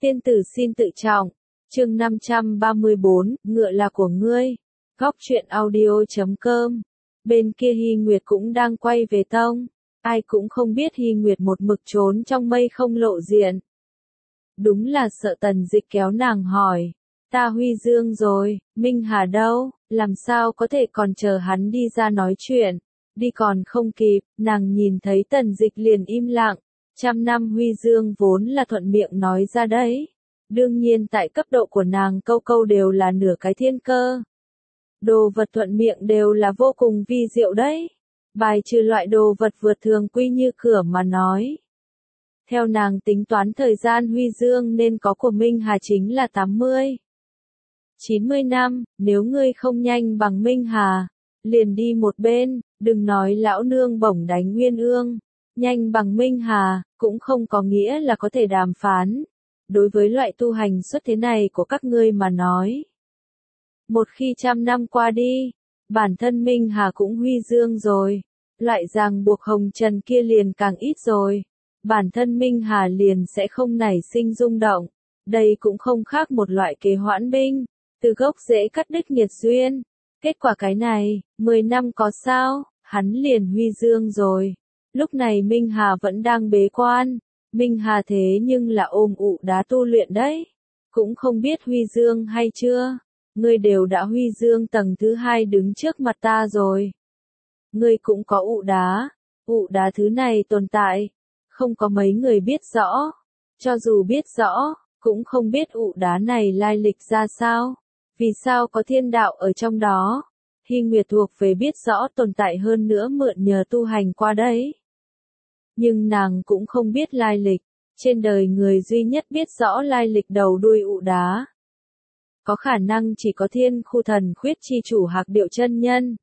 Tiên tử xin tự trọng. Chương 534, ngựa là của ngươi. Góc truyện audio.com. Bên kia Hy Nguyệt cũng đang quay về tông. Ai cũng không biết Hy Nguyệt một mực trốn trong mây không lộ diện. Đúng là sợ Tần Dịch kéo nàng hỏi. Ta Huy Dương rồi, Minh Hà đâu, làm sao có thể còn chờ hắn đi ra nói chuyện. Đi còn không kịp, nàng nhìn thấy Tần Dịch liền im lặng. 100 năm Huy Dương vốn là thuận miệng nói ra đấy. Đương nhiên tại cấp độ của nàng câu câu đều là nửa cái thiên cơ. Đồ vật thuận miệng đều là vô cùng vi diệu đấy. Bài trừ loại đồ vật vượt thường quy như cửa mà nói. Theo nàng tính toán thời gian Huy Dương nên có của Minh Hà chính là 90 năm, nếu ngươi không nhanh bằng Minh Hà, liền đi một bên, đừng nói lão nương bổng đánh Nguyên Ương. Nhanh bằng Minh Hà, cũng không có nghĩa là có thể đàm phán. Đối với loại tu hành xuất thế này của các ngươi mà nói. Một khi 100 năm qua đi, bản thân Minh Hà cũng Huy Dương rồi. Loại ràng buộc hồng trần kia liền càng ít rồi. Bản thân Minh Hà liền sẽ không nảy sinh rung động. Đây cũng không khác một loại kế hoãn binh. Từ gốc rễ cắt đứt nghiệt duyên. Kết quả cái này, 10 năm có sao, hắn liền Huy Dương rồi. Lúc này Minh Hà vẫn đang bế quan. Minh Hà thế nhưng là ôm ụ đá tu luyện đấy. Cũng không biết Huy Dương hay chưa. Ngươi đều đã Huy Dương tầng thứ 2 đứng trước mặt ta rồi. Ngươi cũng có ụ đá. Ụ đá thứ này tồn tại. Không có mấy người biết rõ. Cho dù biết rõ, cũng không biết ụ đá này lai lịch ra sao. Vì sao có thiên đạo ở trong đó. Hy Nguyệt thuộc về biết rõ tồn tại hơn nữa mượn nhờ tu hành qua đấy. Nhưng nàng cũng không biết lai lịch. Trên đời người duy nhất biết rõ lai lịch đầu đuôi ụ đá. Có khả năng chỉ có Thiên Khu Thần Khuyết chi chủ Hạc Điệu chân nhân.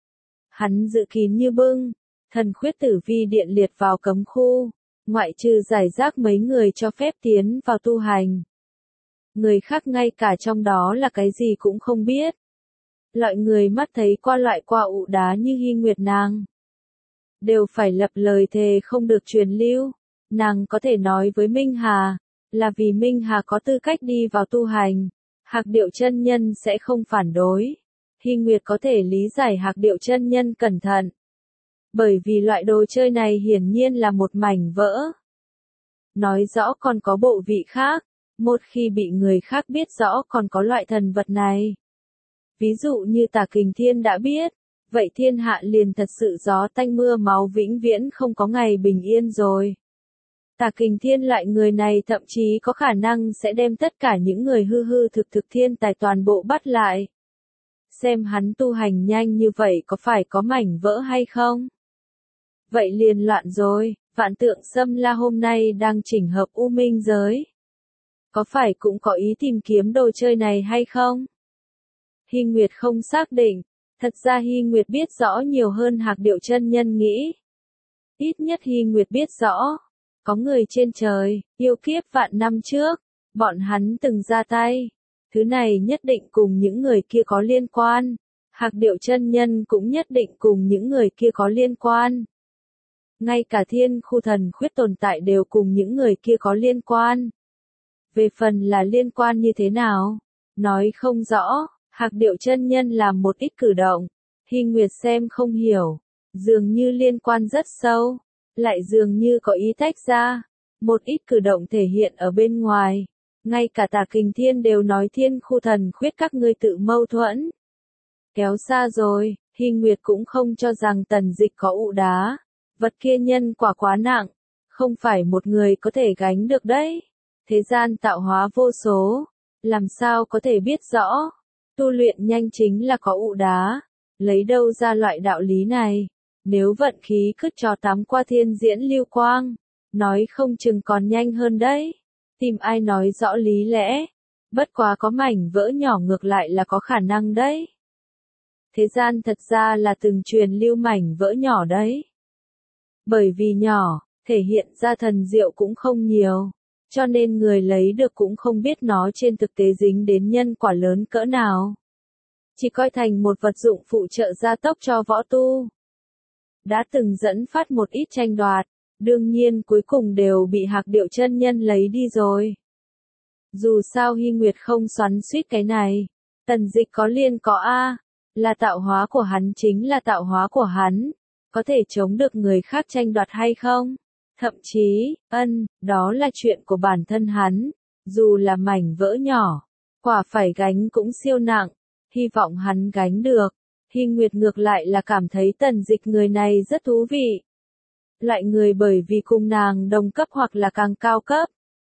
Hắn giữ kín như bưng. Thần Khuyết Tử Vi điện liệt vào cấm khu. Ngoại trừ giải rác mấy người cho phép tiến vào tu hành. Người khác ngay cả trong đó là cái gì cũng không biết. Loại người mắt thấy qua loại qua ụ đá như Hy Nguyệt nàng. Đều phải lập lời thề không được truyền lưu. Nàng có thể nói với Minh Hà, là vì Minh Hà có tư cách đi vào tu hành. Hạc Điệu chân nhân sẽ không phản đối. Hy Nguyệt có thể lý giải Hạc Điệu chân nhân cẩn thận. Bởi vì loại đồ chơi này hiển nhiên là một mảnh vỡ. Nói rõ còn có bộ vị khác. Một khi bị người khác biết rõ còn có loại thần vật này. Ví dụ như Tả Kình Thiên đã biết. Vậy thiên hạ liền thật sự gió tanh mưa máu vĩnh viễn không có ngày bình yên rồi. Tả Kình Thiên loại người này thậm chí có khả năng sẽ đem tất cả những người hư hư thực thiên tài toàn bộ bắt lại. Xem hắn tu hành nhanh như vậy có phải có mảnh vỡ hay không? Vậy liền loạn rồi, Vạn Tượng Xâm La hôm nay đang chỉnh hợp U Minh giới. Có phải cũng có ý tìm kiếm đồ chơi này hay không? Hy Nguyệt không xác định. Thật ra Hy Nguyệt biết rõ nhiều hơn Hạc Điệu chân nhân nghĩ. Ít nhất Hy Nguyệt biết rõ. Có người trên trời, yêu kiếp vạn năm trước. Bọn hắn từng ra tay. Thứ này nhất định cùng những người kia có liên quan. Hạc Điệu chân nhân cũng nhất định cùng những người kia có liên quan. Ngay cả Thiên Khu Thần Khuyết tồn tại đều cùng những người kia có liên quan. Về phần là liên quan như thế nào? Nói không rõ. Hạc Điệu chân nhân làm một ít cử động. Hy Nguyệt xem không hiểu. Dường như liên quan rất sâu. Lại dường như có ý tách ra. Một ít cử động thể hiện ở bên ngoài. Ngay cả Tả Kình Thiên đều nói Thiên Khu Thần Khuyết các ngươi tự mâu thuẫn. Kéo xa rồi, Hy Nguyệt cũng không cho rằng Tần Dịch có ụ đá. Vật kia nhân quả quá nặng. Không phải một người có thể gánh được đấy. Thế gian tạo hóa vô số. Làm sao có thể biết rõ. Tu luyện nhanh chính là có ụ đá. Lấy đâu ra loại đạo lý này. Nếu vận khí cứ cho tắm qua thiên diễn lưu quang. Nói không chừng còn nhanh hơn đấy. Tìm ai nói rõ lý lẽ. Bất quá có mảnh vỡ nhỏ ngược lại là có khả năng đấy. Thế gian thật ra là từng truyền lưu mảnh vỡ nhỏ đấy. Bởi vì nhỏ, thể hiện ra thần diệu cũng không nhiều. Cho nên người lấy được cũng không biết nó trên thực tế dính đến nhân quả lớn cỡ nào. Chỉ coi thành một vật dụng phụ trợ gia tốc cho võ tu. Đã từng dẫn phát một ít tranh đoạt, đương nhiên cuối cùng đều bị Hạc Điệu chân nhân lấy đi rồi. Dù sao Hy Nguyệt không xoắn xuýt cái này. Tần Dịch có liên có A. Là tạo hóa của hắn chính là tạo hóa của hắn. Có thể chống được người khác tranh đoạt hay không? Thậm chí, đó là chuyện của bản thân hắn. Dù là mảnh vỡ nhỏ, quả phải gánh cũng siêu nặng. Hy vọng hắn gánh được. Hy Nguyệt ngược lại là cảm thấy Tần Dịch người này rất thú vị. Loại người bởi vì cùng nàng đồng cấp hoặc là càng cao cấp,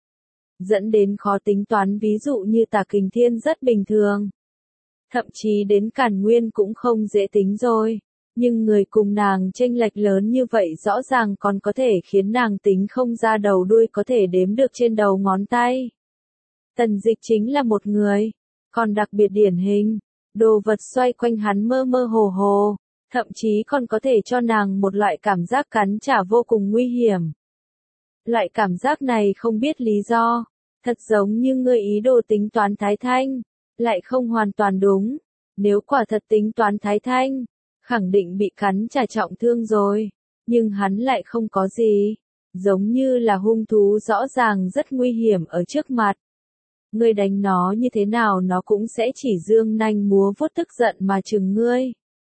dẫn đến khó tính toán, ví dụ như Tả Kình Thiên rất bình thường. Thậm chí đến Càn Nguyên cũng không dễ tính rồi. Nhưng người cùng nàng chênh lệch lớn như vậy rõ ràng còn có thể khiến nàng tính không ra đầu đuôi, có thể đếm được trên đầu ngón tay. Tần Dịch chính là một người, còn đặc biệt điển hình. Đồ vật xoay quanh hắn mơ mơ hồ hồ, thậm chí còn có thể cho nàng một loại cảm giác cắn trả vô cùng nguy hiểm. Loại cảm giác này không biết lý do, thật giống như ngươi ý đồ tính toán Thái Thanh, lại không hoàn toàn đúng. Nếu quả thật tính toán Thái Thanh, khẳng định bị cắn trả trọng thương rồi, nhưng hắn lại không có gì, giống như là hung thú rõ ràng rất nguy hiểm ở trước mặt. Ngươi đánh nó như thế nào nó cũng sẽ chỉ dương nanh múa vuốt tức giận mà chừng ngươi.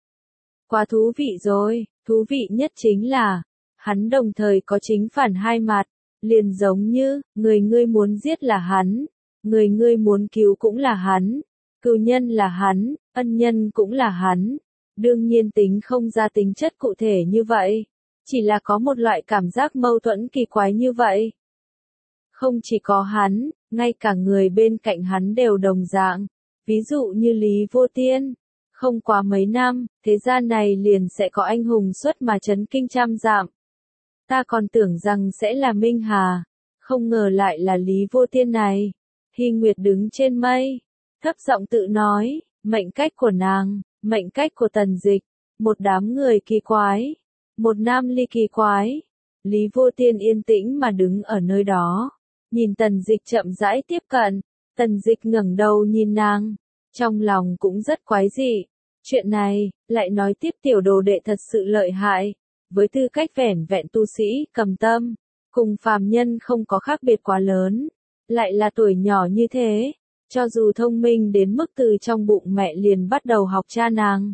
Quá thú vị rồi, thú vị nhất chính là, hắn đồng thời có chính phản hai mặt, liền giống như, người ngươi muốn giết là hắn, người ngươi muốn cứu cũng là hắn, cừu nhân là hắn, ân nhân cũng là hắn. Đương nhiên tính không ra tính chất cụ thể như vậy, chỉ là có một loại cảm giác mâu thuẫn kỳ quái như vậy. Không chỉ có hắn, ngay cả người bên cạnh hắn đều đồng dạng, ví dụ như Lý Vô Tiên. Không quá mấy năm, thế gian này liền sẽ có anh hùng xuất mà chấn kinh trăm dặm. Ta còn tưởng rằng sẽ là Minh Hà, không ngờ lại là Lý Vô Tiên này. Hy Nguyệt đứng trên mây, thấp giọng tự nói, mệnh cách của nàng, mệnh cách của Tần Dịch, một đám người kỳ quái, một nam ly kỳ quái. Lý Vô Tiên yên tĩnh mà đứng ở nơi đó, nhìn Tần Dịch chậm rãi tiếp cận. Tần Dịch ngẩng đầu nhìn nàng, trong lòng cũng rất quái dị. Chuyện này, lại nói tiếp tiểu đồ đệ thật sự lợi hại, với tư cách vẻn vẹn tu sĩ, cầm tâm, cùng phàm nhân không có khác biệt quá lớn, lại là tuổi nhỏ như thế, cho dù thông minh đến mức từ trong bụng mẹ liền bắt đầu học cha nàng.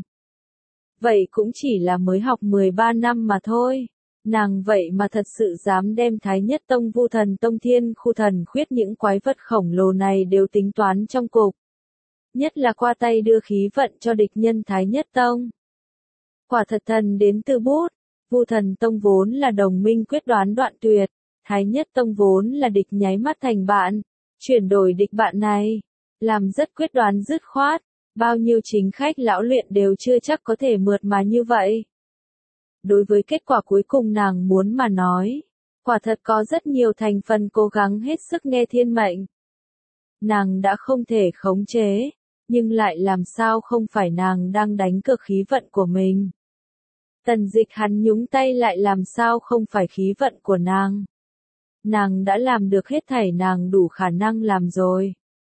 Vậy cũng chỉ là mới học 13 năm mà thôi, nàng vậy mà thật sự dám đem Thái Nhất Tông, Vu Thần Tông, Thiên Khu Thần Khuyết, những quái vật khổng lồ này đều tính toán trong cục. Nhất là qua tay đưa khí vận cho địch nhân Thái Nhất Tông. Quả thật thần đến từ bút, Vu Thần Tông vốn là đồng minh quyết đoán đoạn tuyệt, Thái Nhất Tông vốn là địch nháy mắt thành bạn, chuyển đổi địch bạn này, làm rất quyết đoán dứt khoát, bao nhiêu chính khách lão luyện đều chưa chắc có thể mượt mà như vậy. Đối với kết quả cuối cùng nàng muốn mà nói, quả thật có rất nhiều thành phần cố gắng hết sức nghe thiên mệnh. Nàng đã không thể khống chế, nhưng lại làm sao không phải nàng đang đánh cược khí vận của mình. Tần Dịch hắn nhúng tay lại làm sao không phải khí vận của nàng. Nàng đã làm được hết thảy nàng đủ khả năng làm rồi.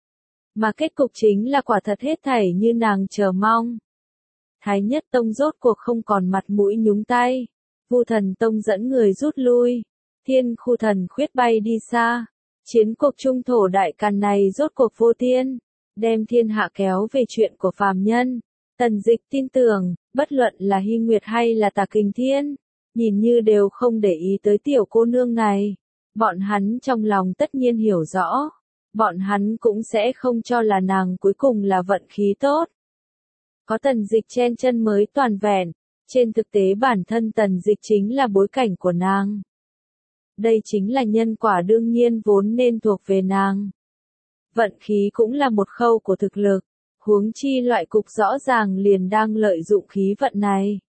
Mà kết cục chính là quả thật hết thảy như nàng chờ mong. Thái Nhất Tông rốt cuộc không còn mặt mũi nhúng tay. Vu Thần Tông dẫn người rút lui. Thiên Khu Thần Khuyết bay đi xa. Chiến cuộc trung thổ đại càn này rốt cuộc vô thiên, đem thiên hạ kéo về chuyện của phàm nhân. Tần Dịch tin tưởng, bất luận là Hy Nguyệt hay là Tả Kình Thiên, nhìn như đều không để ý tới tiểu cô nương này. Bọn hắn trong lòng tất nhiên hiểu rõ, bọn hắn cũng sẽ không cho là nàng cuối cùng là vận khí tốt. Có Tần Dịch chen chân mới toàn vẹn, trên thực tế bản thân Tần Dịch chính là bối cảnh của nàng. Đây chính là nhân quả đương nhiên vốn nên thuộc về nàng. Vận khí cũng là một khâu của thực lực, huống chi loại cục rõ ràng liền đang lợi dụng khí vận này.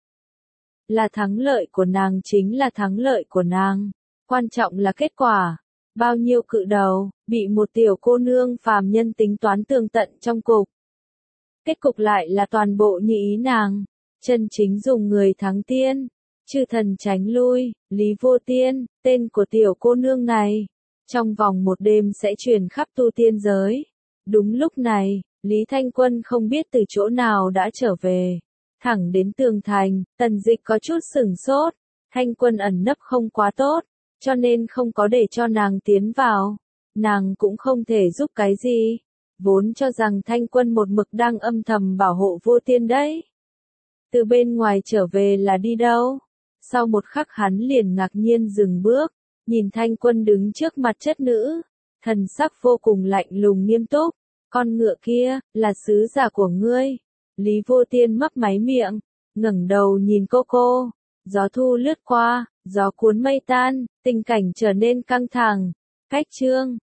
Là thắng lợi của nàng chính là thắng lợi của nàng, quan trọng là kết quả. Bao nhiêu cự đầu, bị một tiểu cô nương phàm nhân tính toán tường tận trong cục. Kết cục lại là toàn bộ như ý nàng, chân chính dùng người thắng tiên, chư thần tránh lui, Lý Vô Tiên, tên của tiểu cô nương này, trong vòng một đêm sẽ truyền khắp tu tiên giới. Đúng lúc này, Lý Thanh Quân không biết từ chỗ nào đã trở về, thẳng đến tường thành. Tần Dịch có chút sửng sốt, Thanh Quân ẩn nấp không quá tốt, cho nên không có để cho nàng tiến vào. nàng cũng không thể giúp cái gì. Vốn cho rằng Thanh Quân một mực đang âm thầm bảo hộ Vô Tiên đấy. Từ bên ngoài trở về là đi đâu? Sau một khắc hắn liền ngạc nhiên dừng bước, nhìn Thanh Quân đứng trước mặt chất nữ, thần sắc vô cùng lạnh lùng nghiêm túc. Con ngựa kia, là sứ giả của ngươi. Lý Vô Tiên mấp máy miệng, ngẩng đầu nhìn cô. Gió thu lướt qua, gió cuốn mây tan, tình cảnh trở nên căng thẳng. Cách chương